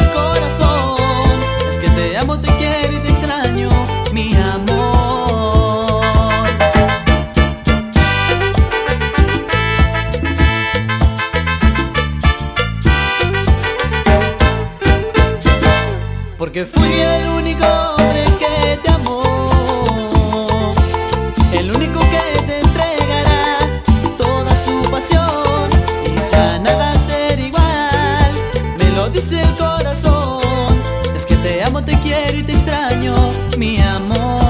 el corazón. Es que te amo, te quiero y te extraño, mi amor. Porque fui el único hombre que te amó, el único que te entregará toda su pasión, y ya nada será igual, me lo dice el corazón. Es que te amo, te quiero y te extraño, mi amor.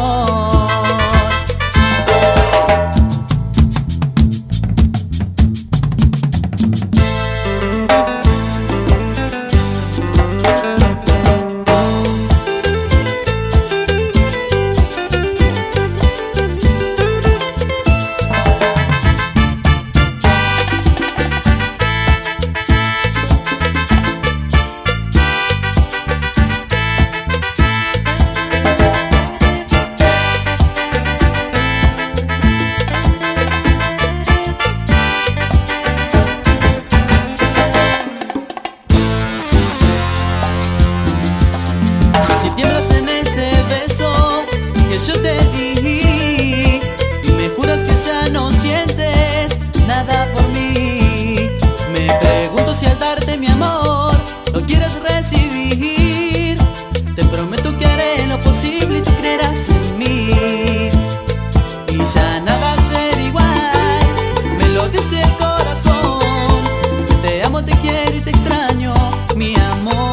Si tiemblas en ese beso que yo te di y me juras que ya no sientes nada por mí, me pregunto si al darte mi amor lo quieres recibir. Te prometo que haré lo posible y tú creerás en mí, y ya nada será igual, me lo dice el corazón. Es que te amo, te quiero y te extraño, mi amor.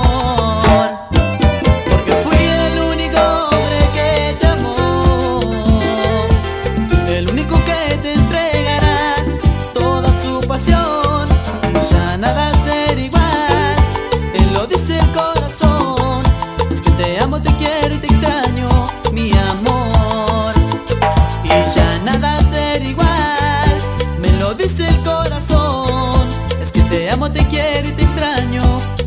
Y ya nada será igual, él lo dice el corazón. Es que te amo, te quiero y te extraño, mi amor. Y ya nada será igual, me lo dice el corazón. Es que te amo, te quiero y te extraño,